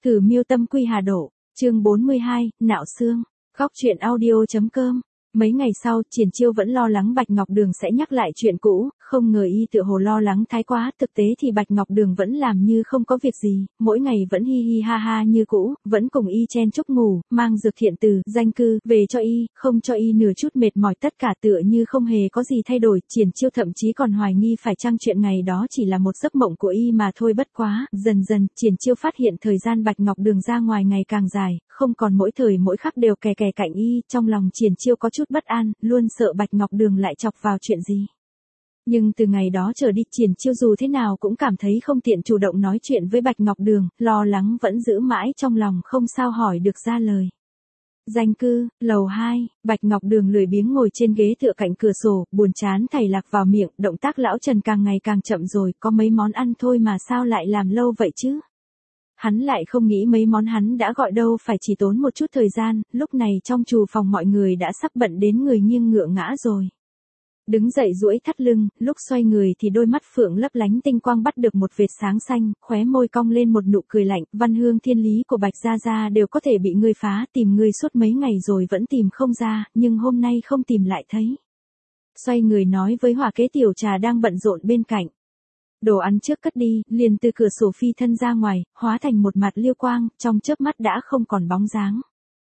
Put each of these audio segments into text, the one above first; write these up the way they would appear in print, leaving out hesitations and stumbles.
Cử Miêu Tâm Quy Hà Độ, chương 42, Nạo Xương, Góc Chuyện Audio.com. Mấy ngày sau, Triển Chiêu vẫn lo lắng Bạch Ngọc Đường sẽ nhắc lại chuyện cũ, không ngờ y tựa hồ lo lắng thái quá, thực tế thì Bạch Ngọc Đường vẫn làm như không có việc gì, mỗi ngày vẫn hi hi ha ha như cũ, vẫn cùng y chen chúc ngủ, mang dược thiện từ, danh cư, về cho y, không cho y nửa chút mệt mỏi, tất cả tựa như không hề có gì thay đổi. Triển Chiêu thậm chí còn hoài nghi phải chăng chuyện ngày đó chỉ là một giấc mộng của y mà thôi. Bất quá, dần dần, Triển Chiêu phát hiện thời gian Bạch Ngọc Đường ra ngoài ngày càng dài, không còn mỗi thời mỗi khắc đều kè kè cạnh y, trong lòng Triển Chiêu có chút bất an, luôn sợ Bạch Ngọc Đường lại chọc vào chuyện gì. Nhưng từ ngày đó trở đi, Triển Chiêu dù thế nào cũng cảm thấy không tiện chủ động nói chuyện với Bạch Ngọc Đường, lo lắng vẫn giữ mãi trong lòng, không sao hỏi được ra lời. Danh cư, lầu 2, Bạch Ngọc Đường lười biếng ngồi trên ghế tựa cạnh cửa sổ, buồn chán thảy lạc vào miệng, động tác lão Trần càng ngày càng chậm rồi, có mấy món ăn thôi mà sao lại làm lâu vậy chứ? Hắn lại không nghĩ mấy món hắn đã gọi đâu phải chỉ tốn một chút thời gian, lúc này trong trù phòng mọi người đã sắp bận đến người nghiêng ngựa ngã rồi. Đứng dậy duỗi thắt lưng, lúc xoay người thì đôi mắt phượng lấp lánh tinh quang bắt được một vệt sáng xanh, khóe môi cong lên một nụ cười lạnh, văn hương thiên lý của Bạch Gia Gia đều có thể bị ngươi phá, tìm ngươi suốt mấy ngày rồi vẫn tìm không ra, nhưng hôm nay không tìm lại thấy. Xoay người nói với Hỏa Kế Tiểu Trà đang bận rộn bên cạnh. Đồ ăn trước cất đi, liền từ cửa sổ phi thân ra ngoài, hóa thành một mặt liêu quang, trong chớp mắt đã không còn bóng dáng.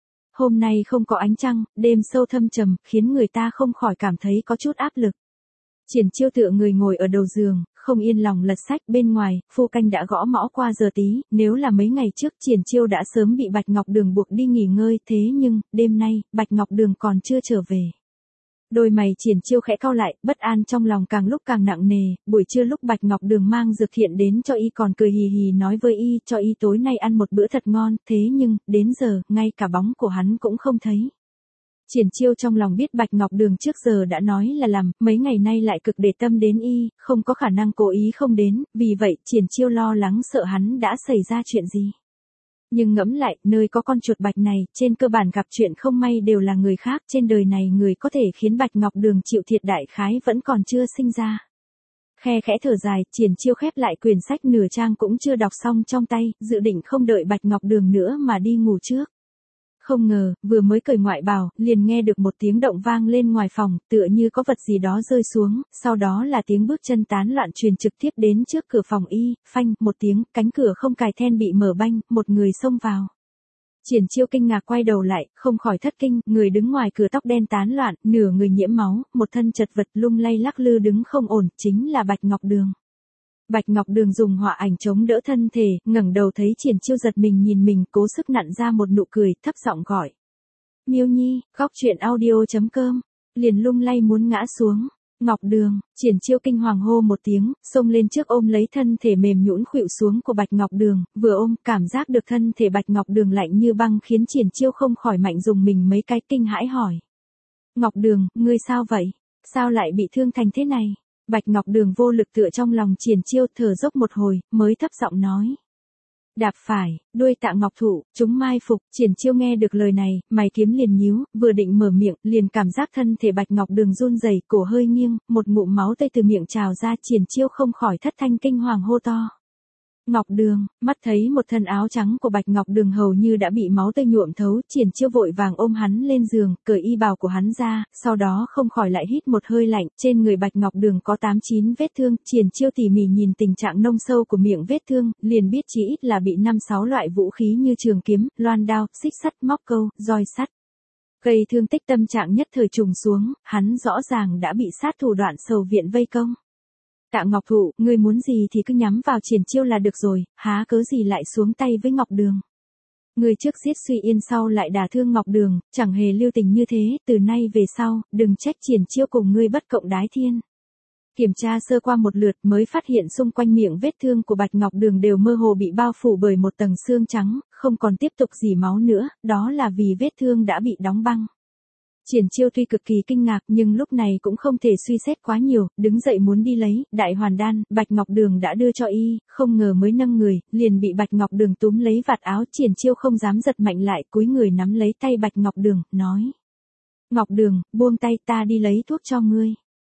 Hôm nay không có ánh trăng, đêm sâu thâm trầm, khiến người ta không khỏi cảm thấy có chút áp lực. Triển Chiêu tựa người ngồi ở đầu giường, không yên lòng lật sách, bên ngoài, phu canh đã gõ mõ qua giờ tí, nếu là mấy ngày trước Triển Chiêu đã sớm bị Bạch Ngọc Đường buộc đi nghỉ ngơi, thế nhưng, đêm nay, Bạch Ngọc Đường còn chưa trở về. Đôi mày Triển Chiêu khẽ cau lại, bất an trong lòng càng lúc càng nặng nề, buổi trưa lúc Bạch Ngọc Đường mang dược thiện đến cho y còn cười hì hì nói với y, cho y tối nay ăn một bữa thật ngon, thế nhưng, đến giờ, ngay cả bóng của hắn cũng không thấy. Triển Chiêu trong lòng biết Bạch Ngọc Đường trước giờ đã nói là làm, mấy ngày nay lại cực để tâm đến y, không có khả năng cố ý không đến, vì vậy, Triển Chiêu lo lắng sợ hắn đã xảy ra chuyện gì. Nhưng ngẫm lại, nơi có con chuột bạch này, trên cơ bản gặp chuyện không may đều là người khác, trên đời này người có thể khiến Bạch Ngọc Đường chịu thiệt đại khái vẫn còn chưa sinh ra. Khe khẽ thở dài, Triển Chiêu khép lại quyển sách nửa trang cũng chưa đọc xong trong tay, dự định không đợi Bạch Ngọc Đường nữa mà đi ngủ trước. Không ngờ, vừa mới cởi ngoại bào, liền nghe được một tiếng động vang lên ngoài phòng, tựa như có vật gì đó rơi xuống, sau đó là tiếng bước chân tán loạn truyền trực tiếp đến trước cửa phòng y, phanh, một tiếng, cánh cửa không cài then bị mở banh, một người xông vào. Triển Chiêu kinh ngạc quay đầu lại, không khỏi thất kinh, người đứng ngoài cửa tóc đen tán loạn, nửa người nhiễm máu, một thân chật vật lung lay lắc lư đứng không ổn, chính là Bạch Ngọc Đường. Bạch Ngọc Đường dùng họa ảnh chống đỡ thân thể, ngẩng đầu thấy Triển Chiêu giật mình nhìn mình, cố sức nặn ra một nụ cười, thấp giọng gọi. Miêu Nhi, Góc Chuyện Audio.com, liền lung lay muốn ngã xuống. Ngọc Đường, Triển Chiêu kinh hoàng hô một tiếng, xông lên trước ôm lấy thân thể mềm nhũn khuỵu xuống của Bạch Ngọc Đường, vừa ôm, cảm giác được thân thể Bạch Ngọc Đường lạnh như băng khiến Triển Chiêu không khỏi mạnh dùng mình mấy cái, kinh hãi hỏi. Ngọc Đường, ngươi sao vậy? Sao lại bị thương thành thế này? Bạch Ngọc Đường vô lực tựa trong lòng Triển Chiêu, thở dốc một hồi, mới thấp giọng nói. Đạp phải, đuôi tạ ngọc thụ, chúng mai phục. Triển Chiêu nghe được lời này, mày kiếm liền nhíu, vừa định mở miệng, liền cảm giác thân thể Bạch Ngọc Đường run rẩy, cổ hơi nghiêng, một ngụm máu tươi từ miệng trào ra, Triển Chiêu không khỏi thất thanh kinh hoàng hô to. Ngọc Đường, mắt thấy một thân áo trắng của Bạch Ngọc Đường hầu như đã bị máu tươi nhuộm thấu, Triển Chiêu vội vàng ôm hắn lên giường, cởi y bào của hắn ra, sau đó không khỏi lại hít một hơi lạnh, trên người Bạch Ngọc Đường có 8-9 vết thương, Triển Chiêu tỉ mỉ nhìn tình trạng nông sâu của miệng vết thương, liền biết chí ít là bị 5-6 loại vũ khí như trường kiếm, loan đao, xích sắt, móc câu, roi sắt. Gây thương tích, tâm trạng nhất thời trùng xuống, hắn rõ ràng đã bị sát thủ đoạn sầu viện vây công. Tạ Ngọc Thụ, ngươi muốn gì thì cứ nhắm vào Triển Chiêu là được rồi, há cớ gì lại xuống tay với Ngọc Đường. Ngươi trước giết Suy Yên sau lại đả thương Ngọc Đường, chẳng hề lưu tình như thế, từ nay về sau, đừng trách Triển Chiêu cùng ngươi bất cộng đái thiên. Kiểm tra sơ qua một lượt mới phát hiện xung quanh miệng vết thương của Bạch Ngọc Đường đều mơ hồ bị bao phủ bởi một tầng xương trắng, không còn tiếp tục dỉ máu nữa, đó là vì vết thương đã bị đóng băng. Triển Chiêu tuy cực kỳ kinh ngạc nhưng lúc này cũng không thể suy xét quá nhiều, đứng dậy muốn đi lấy, đại hoàn đan, Bạch Ngọc Đường đã đưa cho y, không ngờ mới nâng người, liền bị Bạch Ngọc Đường túm lấy vạt áo, Triển Chiêu không dám giật mạnh lại, cúi người nắm lấy tay Bạch Ngọc Đường, nói. Ngọc Đường, buông tay, ta đi lấy thuốc cho ngươi.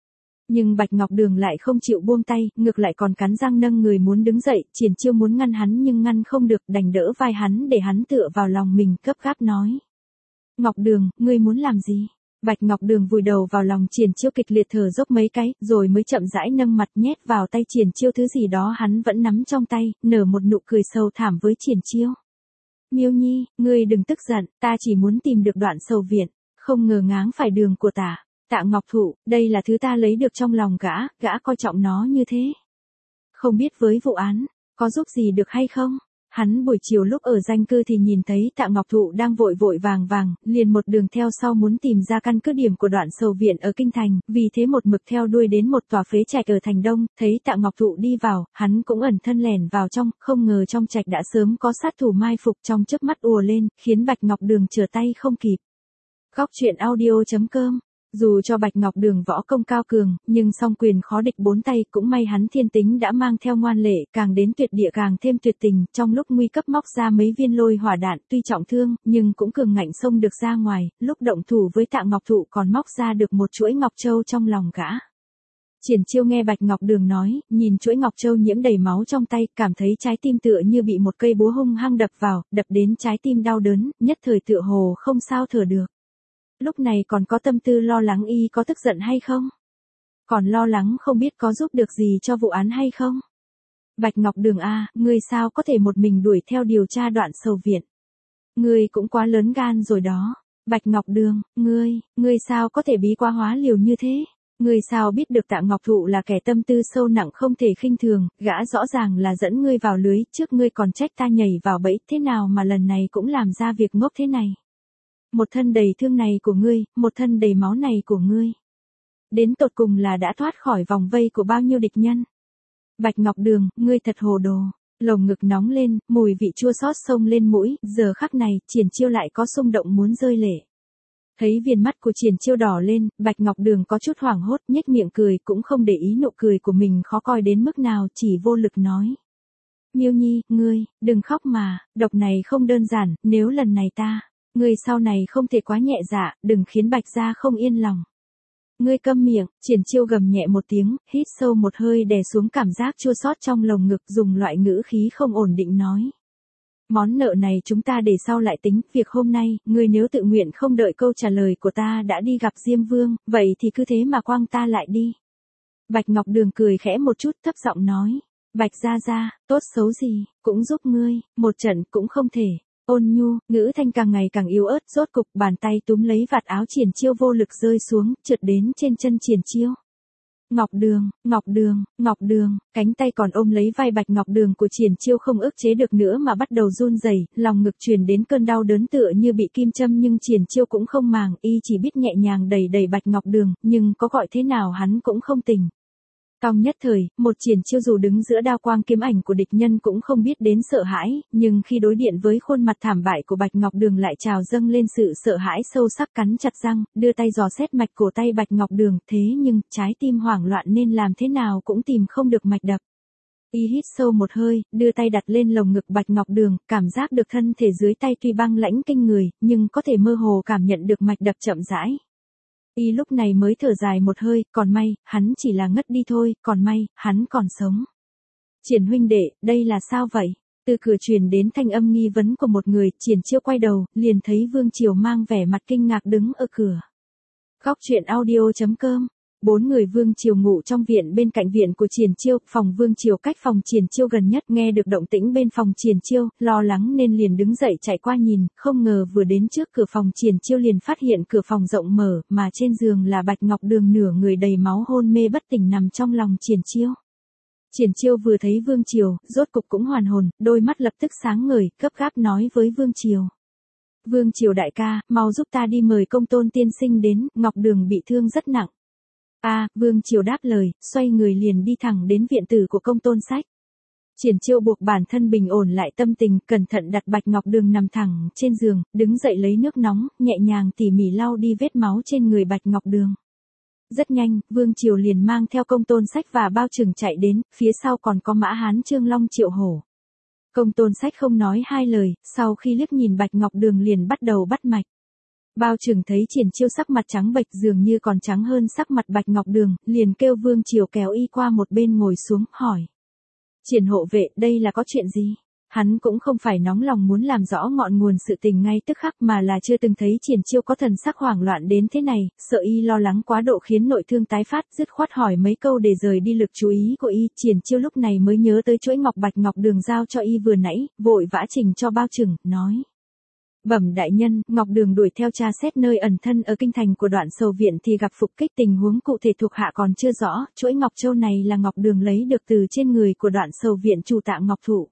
Nhưng Bạch Ngọc Đường lại không chịu buông tay, ngược lại còn cắn răng nâng người muốn đứng dậy, Triển Chiêu muốn ngăn hắn nhưng ngăn không được, đành đỡ vai hắn để hắn tựa vào lòng mình, gấp gáp nói. Ngọc Đường, ngươi muốn làm gì? Bạch Ngọc Đường vùi đầu vào lòng Triển Chiêu kịch liệt thở dốc mấy cái, rồi mới chậm rãi nâng mặt nhét vào tay Triển Chiêu thứ gì đó hắn vẫn nắm trong tay, nở một nụ cười sâu thẳm với Triển Chiêu. Miêu Nhi, ngươi đừng tức giận, ta chỉ muốn tìm được đoạn sầu viện, không ngờ ngáng phải đường của Tạ Ngọc Thụ, đây là thứ ta lấy được trong lòng gã coi trọng nó như thế. Không biết với vụ án, có giúp gì được hay không? Hắn buổi chiều lúc ở danh cư thì nhìn thấy Tạ Ngọc Thụ đang vội vội vàng, liền một đường theo sau muốn tìm ra căn cứ điểm của đoạn sầu viện ở Kinh Thành, vì thế một mực theo đuôi đến một tòa phế trạch ở Thành Đông, thấy Tạ Ngọc Thụ đi vào, hắn cũng ẩn thân lẻn vào trong, không ngờ trong trạch đã sớm có sát thủ mai phục trong chớp mắt ùa lên, khiến Bạch Ngọc Đường trở tay không kịp. Góc truyện audio.com. Dù cho Bạch Ngọc Đường võ công cao cường, nhưng song quyền khó địch bốn tay, cũng may hắn thiên tính đã mang theo ngoan lệ, càng đến tuyệt địa càng thêm tuyệt tình, trong lúc nguy cấp móc ra mấy viên lôi hỏa đạn, tuy trọng thương, nhưng cũng cường ngạnh xông được ra ngoài, lúc động thủ với Tạ Ngọc Thụ còn móc ra được một chuỗi ngọc châu trong lòng gã. Triển Chiêu nghe Bạch Ngọc Đường nói, nhìn chuỗi ngọc châu nhiễm đầy máu trong tay, cảm thấy trái tim tựa như bị một cây búa hung hăng đập vào, đập đến trái tim đau đớn, nhất thời tựa hồ không sao thở được. Lúc này còn có tâm tư lo lắng y có tức giận hay không? Còn lo lắng không biết có giúp được gì cho vụ án hay không? Bạch Ngọc Đường a, ngươi sao có thể một mình đuổi theo điều tra đoạn sầu viện? Ngươi cũng quá lớn gan rồi đó. Bạch Ngọc Đường, ngươi sao có thể bí quá hóa liều như thế? Ngươi sao biết được Tạ Ngọc Thụ là kẻ tâm tư sâu nặng không thể khinh thường, gã rõ ràng là dẫn ngươi vào lưới, trước ngươi còn trách ta nhảy vào bẫy, thế nào mà lần này cũng làm ra việc ngốc thế này? Một thân đầy thương này của ngươi, một thân đầy máu này của ngươi. Đến tột cùng là đã thoát khỏi vòng vây của bao nhiêu địch nhân. Bạch Ngọc Đường, ngươi thật hồ đồ. Lồng ngực nóng lên, mùi vị chua xót xông lên mũi, giờ khắc này, Triển Chiêu lại có xung động muốn rơi lệ. Thấy viền mắt của Triển Chiêu đỏ lên, Bạch Ngọc Đường có chút hoảng hốt, nhếch miệng cười, cũng không để ý nụ cười của mình khó coi đến mức nào, chỉ vô lực nói. Miêu Nhi, ngươi, đừng khóc mà, độc này không đơn giản, nếu lần này ngươi sau này không thể quá nhẹ dạ, đừng khiến Bạch gia không yên lòng. Ngươi câm miệng, Triển Chiêu gầm nhẹ một tiếng, hít sâu một hơi đè xuống cảm giác chua xót trong lồng ngực, dùng loại ngữ khí không ổn định nói. Món nợ này chúng ta để sau lại tính, việc hôm nay, ngươi nếu tự nguyện không đợi câu trả lời của ta đã đi gặp Diêm Vương, vậy thì cứ thế mà quăng ta lại đi. Bạch Ngọc Đường cười khẽ một chút thấp giọng nói. Bạch gia, tốt xấu gì, cũng giúp ngươi, một trận cũng không thể. Ôn nhu, ngữ thanh càng ngày càng yếu ớt, rốt cục bàn tay túm lấy vạt áo Triển Chiêu vô lực rơi xuống, trượt đến trên chân Triển Chiêu. Ngọc Đường, cánh tay còn ôm lấy vai Bạch Ngọc Đường của Triển Chiêu không ức chế được nữa mà bắt đầu run rẩy, lòng ngực truyền đến cơn đau đớn tựa như bị kim châm nhưng Triển Chiêu cũng không màng, y chỉ biết nhẹ nhàng đẩy Bạch Ngọc Đường, nhưng có gọi thế nào hắn cũng không tỉnh. Trong nhất thời, một Triển Chiêu dù đứng giữa đao quang kiếm ảnh của địch nhân cũng không biết đến sợ hãi, nhưng khi đối điện với khuôn mặt thảm bại của Bạch Ngọc Đường lại trào dâng lên sự sợ hãi sâu sắc, cắn chặt răng, đưa tay dò xét mạch cổ tay Bạch Ngọc Đường, thế nhưng, trái tim hoảng loạn nên làm thế nào cũng tìm không được mạch đập. Y hít sâu một hơi, đưa tay đặt lên lồng ngực Bạch Ngọc Đường, cảm giác được thân thể dưới tay tuy băng lãnh kinh người, nhưng có thể mơ hồ cảm nhận được mạch đập chậm rãi. Y lúc này mới thở dài một hơi, còn may, hắn chỉ là ngất đi thôi, còn may, hắn còn sống. Triển huynh đệ, đây là sao vậy? Từ cửa truyền đến thanh âm nghi vấn của một người, Triển Chiêu quay đầu, liền thấy Vương Triều mang vẻ mặt kinh ngạc đứng ở cửa. Góc truyện audio.com. 4 người Vương Triều ngủ trong viện bên cạnh viện của Triển Chiêu, phòng Vương Triều cách phòng Triển Chiêu gần nhất, nghe được động tĩnh bên phòng Triển Chiêu, lo lắng nên liền đứng dậy chạy qua nhìn, không ngờ vừa đến trước cửa phòng Triển Chiêu liền phát hiện cửa phòng rộng mở, mà trên giường là Bạch Ngọc Đường nửa người đầy máu hôn mê bất tỉnh nằm trong lòng Triển Chiêu. Triển Chiêu vừa thấy Vương Triều, rốt cục cũng hoàn hồn, đôi mắt lập tức sáng ngời, gấp gáp nói với Vương Triều. Vương Triều đại ca, mau giúp ta đi mời Công Tôn tiên sinh đến, Ngọc Đường bị thương rất nặng. Vương Triều đáp lời, xoay người liền đi thẳng đến viện tử của Công Tôn Sách. Triển Chiêu buộc bản thân bình ổn lại tâm tình, cẩn thận đặt Bạch Ngọc Đường nằm thẳng trên giường, đứng dậy lấy nước nóng, nhẹ nhàng tỉ mỉ lau đi vết máu trên người Bạch Ngọc Đường. Rất nhanh, Vương Triều liền mang theo Công Tôn Sách và Bao Trừng chạy đến, phía sau còn có Mã Hán Trương Long Triệu Hổ. Công Tôn Sách không nói hai lời, sau khi liếc nhìn Bạch Ngọc Đường liền bắt đầu bắt mạch. Bao Trừng thấy Triển Chiêu sắc mặt trắng bệch dường như còn trắng hơn sắc mặt Bạch Ngọc Đường, liền kêu Vương Triều kéo y qua một bên ngồi xuống, hỏi. Triển hộ vệ, đây là có chuyện gì? Hắn cũng không phải nóng lòng muốn làm rõ ngọn nguồn sự tình ngay tức khắc mà là chưa từng thấy Triển Chiêu có thần sắc hoảng loạn đến thế này, sợ y lo lắng quá độ khiến nội thương tái phát, dứt khoát hỏi mấy câu để rời đi lực chú ý của y. Triển Chiêu lúc này mới nhớ tới chuỗi ngọc Bạch Ngọc Đường giao cho y vừa nãy, vội vã trình cho Bao Trừng, nói. Bẩm đại nhân, Ngọc Đường đuổi theo tra xét nơi ẩn thân ở kinh thành của Đoạn Sầu viện thì gặp phục kích, tình huống cụ thể thuộc hạ còn chưa rõ, chuỗi ngọc châu này là Ngọc Đường lấy được từ trên người của Đoạn Sầu viện chủ Tạ Ngọc Thụ.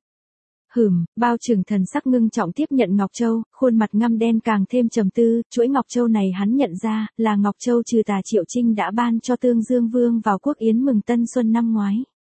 Bao Trừng thần sắc ngưng trọng tiếp nhận Ngọc Châu, khuôn mặt ngăm đen càng thêm trầm tư, chuỗi Ngọc Châu này hắn nhận ra, là Ngọc Châu trừ tà Triệu Trinh đã ban cho Tương Dương Vương vào quốc yến mừng Tân Xuân năm ngoái.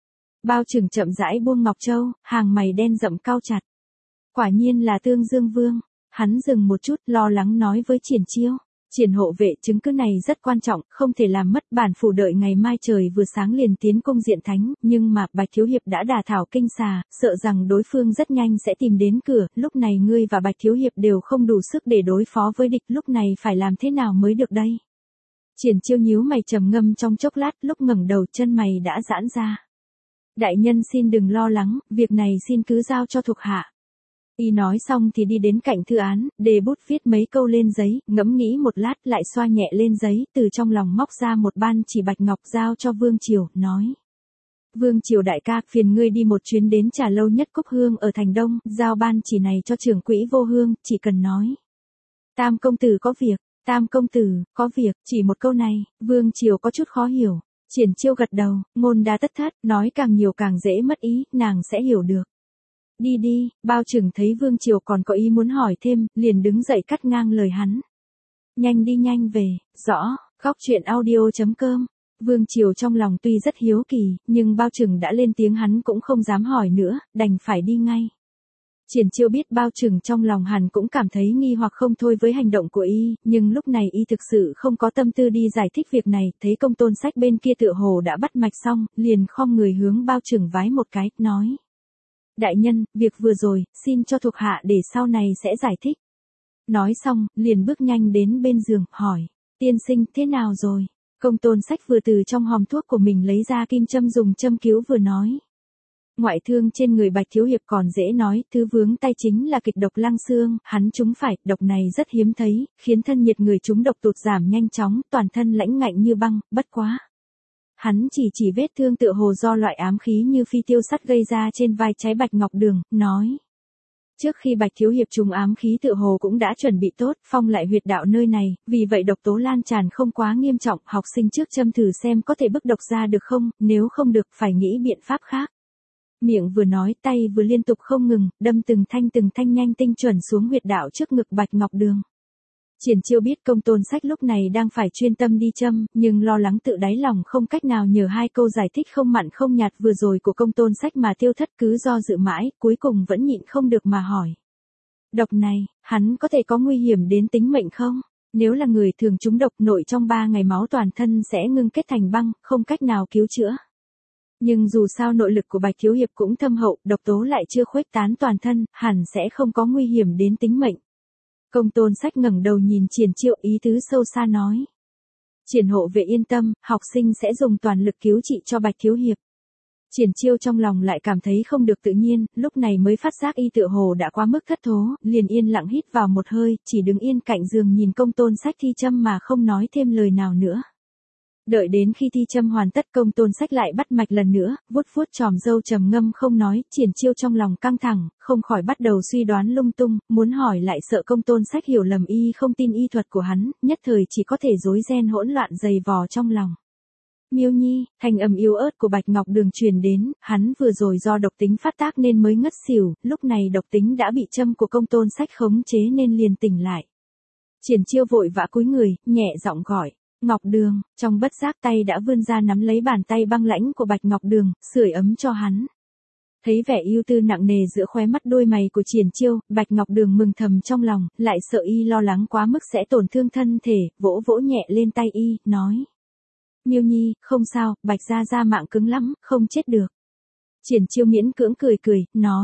Bao Trừng chậm rãi buông Ngọc Châu, hàng mày đen rậm cau chặt. Quả nhiên là Tương Dương Vương. Hắn dừng một chút, lo lắng nói với Triển Chiêu. Triển hộ vệ, chứng cứ này rất quan trọng, không thể làm mất, bản phủ đợi ngày mai trời vừa sáng liền tiến cung diện thánh, nhưng mà Bạch Thiếu Hiệp đã đả thảo kinh xà, sợ rằng đối phương rất nhanh sẽ tìm đến cửa, lúc này ngươi và Bạch Thiếu Hiệp đều không đủ sức để đối phó với địch, lúc này phải làm thế nào mới được đây? Triển Chiêu nhíu mày trầm ngâm trong chốc lát, lúc ngẩng đầu chân mày đã giãn ra. Đại nhân xin đừng lo lắng, việc này xin cứ giao cho thuộc hạ. Y nói xong thì đi đến cạnh thư án, đề bút viết mấy câu lên giấy, ngẫm nghĩ một lát lại xoa nhẹ lên giấy, từ trong lòng móc ra một ban chỉ bạch ngọc giao cho Vương Triều, nói. Vương Triều đại ca, phiền ngươi đi một chuyến đến trà lâu Nhất Cúc Hương ở thành Đông, giao ban chỉ này cho trưởng quỹ Vô Hương, chỉ cần nói. Tam công tử có việc, Tam công tử, có việc, chỉ một câu này, Vương Triều có chút khó hiểu. Triển Chiêu gật đầu, ngôn đa tất thắt, nói càng nhiều càng dễ mất ý, nàng sẽ hiểu được. Đi đi, Bao Trừng thấy Vương Triều còn có ý muốn hỏi thêm, liền đứng dậy cắt ngang lời hắn. Nhanh đi nhanh về, rõ, khóc chuyện audio.com. Vương Triều trong lòng tuy rất hiếu kỳ, nhưng Bao Trừng đã lên tiếng hắn cũng không dám hỏi nữa, đành phải đi ngay. Triển Chiêu biết Bao Trừng trong lòng hẳn cũng cảm thấy nghi hoặc không thôi với hành động của y, nhưng lúc này y thực sự không có tâm tư đi giải thích việc này, thấy Công Tôn Sách bên kia tựa hồ đã bắt mạch xong, liền khom người hướng Bao Trừng vái một cái, nói. Đại nhân, việc vừa rồi, xin cho thuộc hạ để sau này sẽ giải thích. Nói xong, liền bước nhanh đến bên giường, hỏi. Tiên sinh, thế nào rồi? Công Tôn Sách vừa từ trong hòm thuốc của mình lấy ra kim châm dùng châm cứu vừa nói. Ngoại thương trên người Bạch Thiếu Hiệp còn dễ nói, thứ vướng tay chính là kịch độc lăng xương, hắn trúng phải, độc này rất hiếm thấy, khiến thân nhiệt người trúng độc tụt giảm nhanh chóng, toàn thân lãnh ngạnh như băng, bất quá. Hắn chỉ vết thương tựa hồ do loại ám khí như phi tiêu sắt gây ra trên vai trái Bạch Ngọc Đường, nói. Trước khi Bạch Thiếu Hiệp trúng ám khí tựa hồ cũng đã chuẩn bị tốt, phong lại huyệt đạo nơi này, vì vậy độc tố lan tràn không quá nghiêm trọng, học sinh trước châm thử xem có thể bức độc ra được không, nếu không được phải nghĩ biện pháp khác. Miệng vừa nói, tay vừa liên tục không ngừng, đâm từng thanh nhanh tinh chuẩn xuống huyệt đạo trước ngực Bạch Ngọc Đường. Triển Chiêu biết Công Tôn Sách lúc này đang phải chuyên tâm đi châm, nhưng lo lắng tự đáy lòng không cách nào nhờ hai câu giải thích không mặn không nhạt vừa rồi của Công Tôn Sách mà tiêu thất, cứ do dự mãi, cuối cùng vẫn nhịn không được mà hỏi. Độc này, hắn có thể có nguy hiểm đến tính mệnh không? Nếu là người thường trúng độc, nội trong 3 ngày máu toàn thân sẽ ngưng kết thành băng, không cách nào cứu chữa. Nhưng dù sao nội lực của Bạch Thiếu Hiệp cũng thâm hậu, độc tố lại chưa khuếch tán toàn thân, hẳn sẽ không có nguy hiểm đến tính mệnh. Công Tôn Sách ngẩng đầu nhìn Triển Chiêu, ý tứ sâu xa nói. Triển hộ vệ yên tâm, học sinh sẽ dùng toàn lực cứu trị cho Bạch Thiếu Hiệp. Triển Chiêu trong lòng lại cảm thấy không được tự nhiên, lúc này mới phát giác y tựa hồ đã quá mức thất thố, liền yên lặng hít vào một hơi, chỉ đứng yên cạnh giường nhìn Công Tôn Sách thi châm mà không nói thêm lời nào nữa. Đợi đến khi thi châm hoàn tất, Công Tôn Sách lại bắt mạch lần nữa, vuốt chòm râu trầm ngâm không nói, Triển Chiêu trong lòng căng thẳng, không khỏi bắt đầu suy đoán lung tung, muốn hỏi lại sợ Công Tôn Sách hiểu lầm y không tin y thuật của hắn, nhất thời chỉ có thể rối ren hỗn loạn dày vò trong lòng. Miêu Nhi, thanh âm yếu ớt của Bạch Ngọc Đường truyền đến, hắn vừa rồi do độc tính phát tác nên mới ngất xỉu, lúc này độc tính đã bị châm của Công Tôn Sách khống chế nên liền tỉnh lại. Triển Chiêu vội vã cúi người, nhẹ giọng gọi. Ngọc Đường, trong bất giác tay đã vươn ra nắm lấy bàn tay băng lãnh của Bạch Ngọc Đường, sưởi ấm cho hắn. Thấy vẻ ưu tư nặng nề giữa khóe mắt đôi mày của Triển Chiêu, Bạch Ngọc Đường mừng thầm trong lòng, lại sợ y lo lắng quá mức sẽ tổn thương thân thể, vỗ nhẹ lên tay y, nói. Miêu Nhi, không sao, Bạch gia mạng cứng lắm, không chết được. Triển Chiêu miễn cưỡng cười, nói.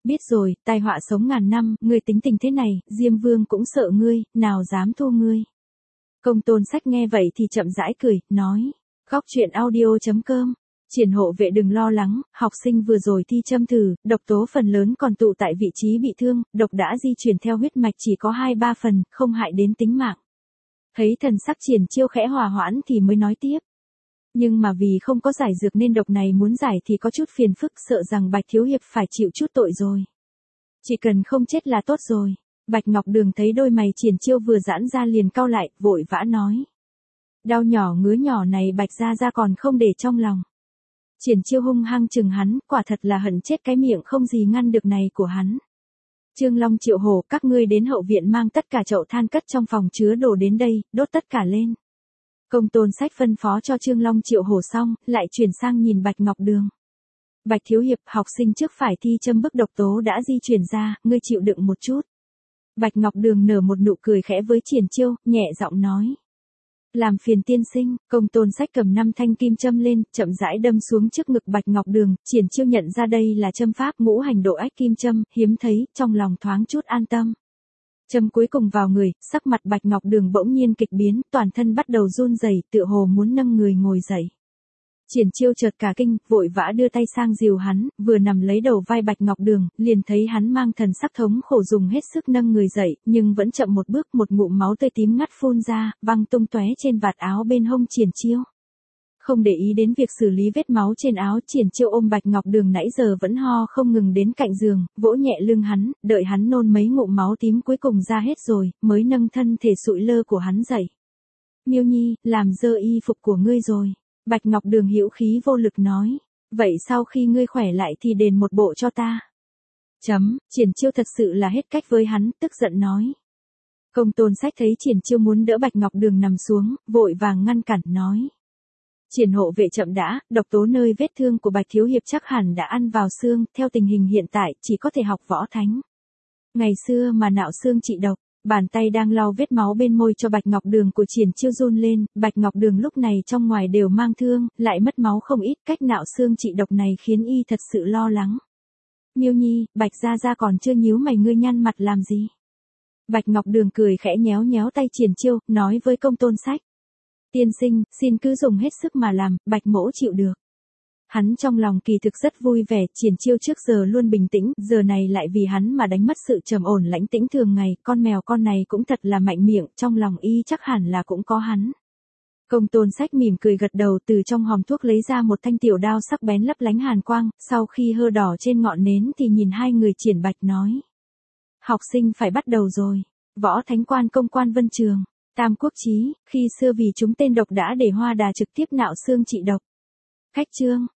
Biết rồi, tai họa sống ngàn năm, ngươi tính tình thế này, Diêm Vương cũng sợ ngươi, nào dám thu ngươi. Công Tôn Sách nghe vậy thì chậm rãi cười, nói. Góc truyện audio.com. Triển hộ vệ đừng lo lắng, học sinh vừa rồi thi châm thử, độc tố phần lớn còn tụ tại vị trí bị thương, độc đã di chuyển theo huyết mạch chỉ có 2-3 phần, không hại đến tính mạng. Thấy thần sắc Triển Chiêu khẽ hòa hoãn thì mới nói tiếp. Nhưng mà vì không có giải dược nên độc này muốn giải thì có chút phiền phức, sợ rằng Bạch Thiếu Hiệp phải chịu chút tội rồi. Chỉ cần không chết là tốt rồi. Bạch Ngọc Đường thấy đôi mày Triển Chiêu vừa giãn ra liền cau lại, vội vã nói. Đau nhỏ ngứa nhỏ này Bạch gia gia còn không để trong lòng. Triển Chiêu hung hăng chừng hắn, quả thật là hận chết cái miệng không gì ngăn được này của hắn. Trương Long Triệu Hổ, các ngươi đến hậu viện mang tất cả chậu than cất trong phòng chứa đồ đến đây, đốt tất cả lên. Công Tôn Sách phân phó cho Trương Long Triệu Hổ xong, lại chuyển sang nhìn Bạch Ngọc Đường. Bạch Thiếu Hiệp, học sinh trước phải thi châm bức độc tố đã di chuyển ra, ngươi chịu đựng một chút. Bạch Ngọc Đường nở một nụ cười khẽ với Triển Chiêu, nhẹ giọng nói. Làm phiền tiên sinh, Công Tôn Sách cầm 5 thanh kim châm lên, chậm rãi đâm xuống trước ngực Bạch Ngọc Đường, Triển Chiêu nhận ra đây là châm pháp ngũ hành độ ách kim châm, hiếm thấy, trong lòng thoáng chút an tâm. Châm cuối cùng vào người, sắc mặt Bạch Ngọc Đường bỗng nhiên kịch biến, toàn thân bắt đầu run rẩy, tựa hồ muốn nâng người ngồi dậy. Triển Chiêu chợt cả kinh, vội vã đưa tay sang dìu hắn, vừa nằm lấy đầu vai Bạch Ngọc Đường, liền thấy hắn mang thần sắc thống khổ dùng hết sức nâng người dậy, nhưng vẫn chậm một bước, một ngụm máu tươi tím ngắt phun ra, văng tung tóe trên vạt áo bên hông Triển Chiêu. Không để ý đến việc xử lý vết máu trên áo, Triển Chiêu ôm Bạch Ngọc Đường nãy giờ vẫn ho không ngừng đến cạnh giường, vỗ nhẹ lưng hắn, đợi hắn nôn mấy ngụm máu tím cuối cùng ra hết rồi, mới nâng thân thể sụi lơ của hắn dậy. Miêu Nhi, làm dơ y phục của ngươi rồi. Bạch Ngọc Đường hữu khí vô lực nói. Vậy sau khi ngươi khỏe lại thì đền một bộ cho ta. Triển Chiêu thật sự là hết cách với hắn, tức giận nói. Công Tôn Sách thấy Triển Chiêu muốn đỡ Bạch Ngọc Đường nằm xuống, vội vàng ngăn cản nói. Triển hộ vệ chậm đã, độc tố nơi vết thương của Bạch Thiếu Hiệp chắc hẳn đã ăn vào xương, theo tình hình hiện tại chỉ có thể học võ thánh. Ngày xưa mà nạo xương trị độc. Bàn tay đang lau vết máu bên môi cho Bạch Ngọc Đường của Triển Chiêu run lên, Bạch Ngọc Đường lúc này trong ngoài đều mang thương, lại mất máu không ít, cách nạo xương trị độc này khiến y thật sự lo lắng. Miêu Nhi, Bạch gia gia còn chưa nhíu mày ngươi nhăn mặt làm gì? Bạch Ngọc Đường cười khẽ nhéo nhéo tay Triển Chiêu, nói với Công Tôn Sách. Tiên sinh, xin cứ dùng hết sức mà làm, Bạch mỗ chịu được. Hắn trong lòng kỳ thực rất vui vẻ, Triển Chiêu trước giờ luôn bình tĩnh, giờ này lại vì hắn mà đánh mất sự trầm ổn lãnh tĩnh thường ngày, con mèo con này cũng thật là mạnh miệng, trong lòng y chắc hẳn là cũng có hắn. Công Tôn Sách mỉm cười gật đầu, từ trong hòm thuốc lấy ra một thanh tiểu đao sắc bén lấp lánh hàn quang, sau khi hơ đỏ trên ngọn nến thì nhìn hai người Triển Bạch nói. Học sinh phải bắt đầu rồi, võ thánh quan công quan Vân Trường, Tam Quốc Chí, khi xưa vì chúng tên độc đã để Hoa Đà trực tiếp nạo xương trị độc. Khách chương.